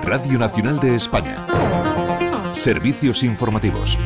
Radio Nacional de España. Servicios informativos.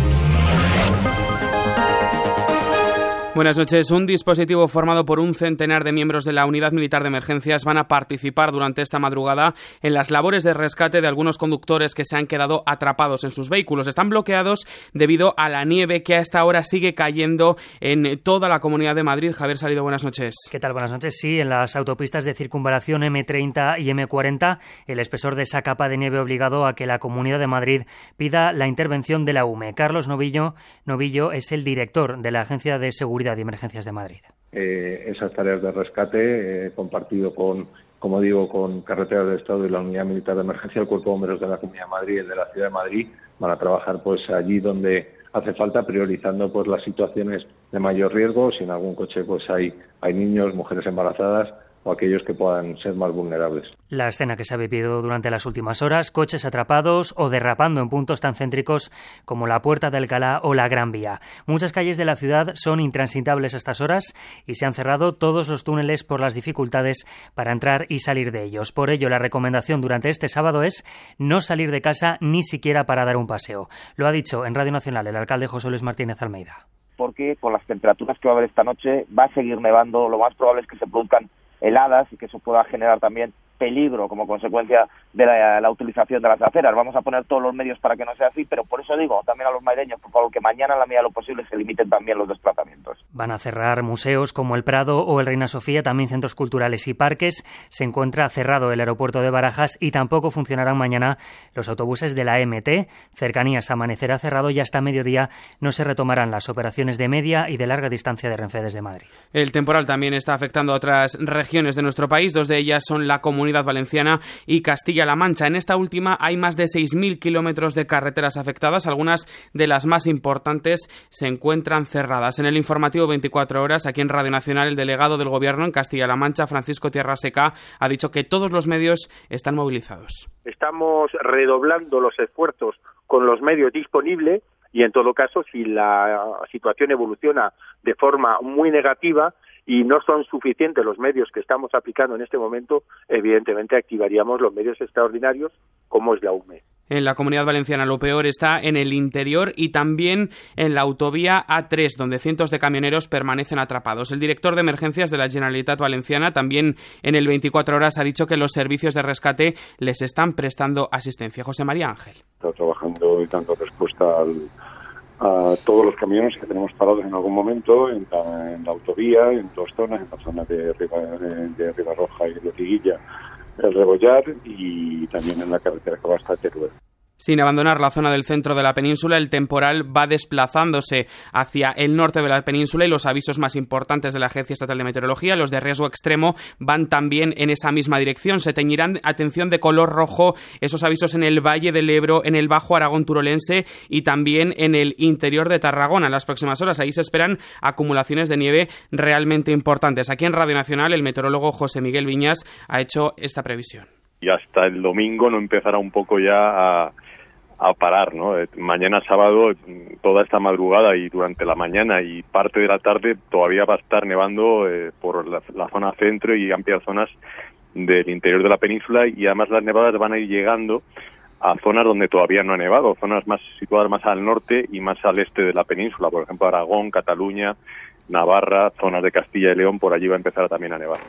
Buenas noches. Un dispositivo formado por un centenar de miembros de la Unidad Militar de Emergencias van a participar durante esta madrugada en las labores de rescate de algunos conductores que se han quedado atrapados en sus vehículos. Están bloqueados debido a la nieve que a esta hora sigue cayendo en toda la Comunidad de Madrid. Javier Salido, buenas noches. ¿Qué tal? Buenas noches. Sí, en las autopistas de circunvalación M30 y M40, el espesor de esa capa de nieve obligado a que la Comunidad de Madrid pida la intervención de la UME. Carlos Novillo es el director de la Agencia de Seguridad y Emergencias de Madrid. Esas tareas de rescate compartido con Carreteras del Estado y la Unidad Militar de Emergencia, el Cuerpo de Bomberos de la Comunidad de Madrid y el de la Ciudad de Madrid, van a trabajar allí donde hace falta, priorizando las situaciones de mayor riesgo. Si en algún coche hay niños, mujeres embarazadas o aquellos que puedan ser más vulnerables. La escena que se ha vivido durante las últimas horas, coches atrapados o derrapando en puntos tan céntricos como la Puerta de Alcalá o la Gran Vía. Muchas calles de la ciudad son intransitables a estas horas y se han cerrado todos los túneles por las dificultades para entrar y salir de ellos. Por ello, la recomendación durante este sábado es no salir de casa ni siquiera para dar un paseo. Lo ha dicho en Radio Nacional el alcalde José Luis Martínez Almeida. Porque con las temperaturas que va a haber esta noche va a seguir nevando, lo más probable es que se produzcan heladas y que eso pueda generar también peligro como consecuencia de la utilización de las aceras. Vamos a poner todos los medios para que no sea así, pero por eso digo también a los madrileños, por favor, que mañana, en la medida de lo posible, se limiten también los desplazamientos. Van a cerrar museos como el Prado o el Reina Sofía, también centros culturales y parques. Se encuentra cerrado el aeropuerto de Barajas y tampoco funcionarán mañana los autobuses de la MT. Cercanías amanecerá cerrado y hasta mediodía no se retomarán las operaciones de media y de larga distancia de Renfe desde Madrid. El temporal también está afectando a otras regiones de nuestro país. Dos de ellas son la Comunidad Valenciana y Castilla-La Mancha. En esta última hay más de 6.000 kilómetros de carreteras afectadas. Algunas de las más importantes se encuentran cerradas. En el informativo 24 horas, aquí en Radio Nacional, el delegado del Gobierno en Castilla-La Mancha, Francisco Tierraseca, ha dicho que todos los medios están movilizados. Estamos redoblando los esfuerzos con los medios disponibles y, en todo caso, si la situación evoluciona de forma muy negativa y no son suficientes los medios que estamos aplicando en este momento, evidentemente activaríamos los medios extraordinarios como es la UME. En la Comunidad Valenciana lo peor está en el interior y también en la autovía A3, donde cientos de camioneros permanecen atrapados. El director de emergencias de la Generalitat Valenciana, también en el 24 horas, ha dicho que los servicios de rescate les están prestando asistencia. José María Ángel. Está trabajando y dando respuesta a todos los camiones que tenemos parados en algún momento en la autovía, en dos zonas, en la zona de Ribarroja y Lotiguilla, el Rebollar, y también en la carretera que va hasta Teruel. Sin abandonar la zona del centro de la península, el temporal va desplazándose hacia el norte de la península y los avisos más importantes de la Agencia Estatal de Meteorología, los de riesgo extremo, van también en esa misma dirección. Se teñirán, atención, de color rojo esos avisos en el Valle del Ebro, en el Bajo Aragón turolense y también en el interior de Tarragona. En las próximas horas ahí se esperan acumulaciones de nieve realmente importantes. Aquí en Radio Nacional, el meteorólogo José Miguel Viñas ha hecho esta previsión. Y hasta el domingo no empezará un poco ya a parar, ¿no? Mañana sábado, toda esta madrugada y durante la mañana y parte de la tarde todavía va a estar nevando por la zona centro y amplias zonas del interior de la península, y además las nevadas van a ir llegando a zonas donde todavía no ha nevado, zonas más situadas más al norte y más al este de la península, por ejemplo Aragón, Cataluña, Navarra, zonas de Castilla y León, por allí va a empezar también a nevar.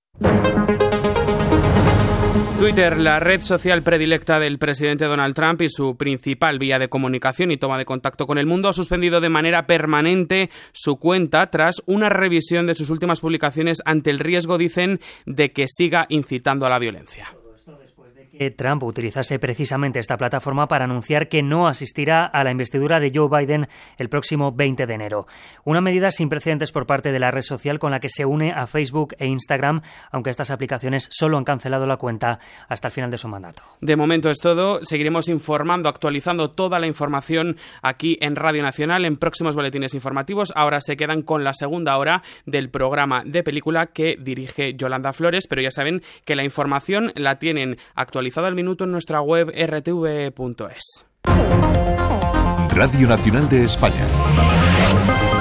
Twitter, la red social predilecta del presidente Donald Trump y su principal vía de comunicación y toma de contacto con el mundo, ha suspendido de manera permanente su cuenta tras una revisión de sus últimas publicaciones ante el riesgo, dicen, de que siga incitando a la violencia. Que Trump utilizase precisamente esta plataforma para anunciar que no asistirá a la investidura de Joe Biden el próximo 20 de enero. Una medida sin precedentes por parte de la red social con la que se une a Facebook e Instagram, aunque estas aplicaciones solo han cancelado la cuenta hasta el final de su mandato. De momento es todo. Seguiremos informando, actualizando toda la información aquí en Radio Nacional en próximos boletines informativos. Ahora se quedan con la segunda hora del programa de película que dirige Yolanda Flores, pero ya saben que la información la tienen actualizada al minuto en nuestra web rtv.es. Radio Nacional de España.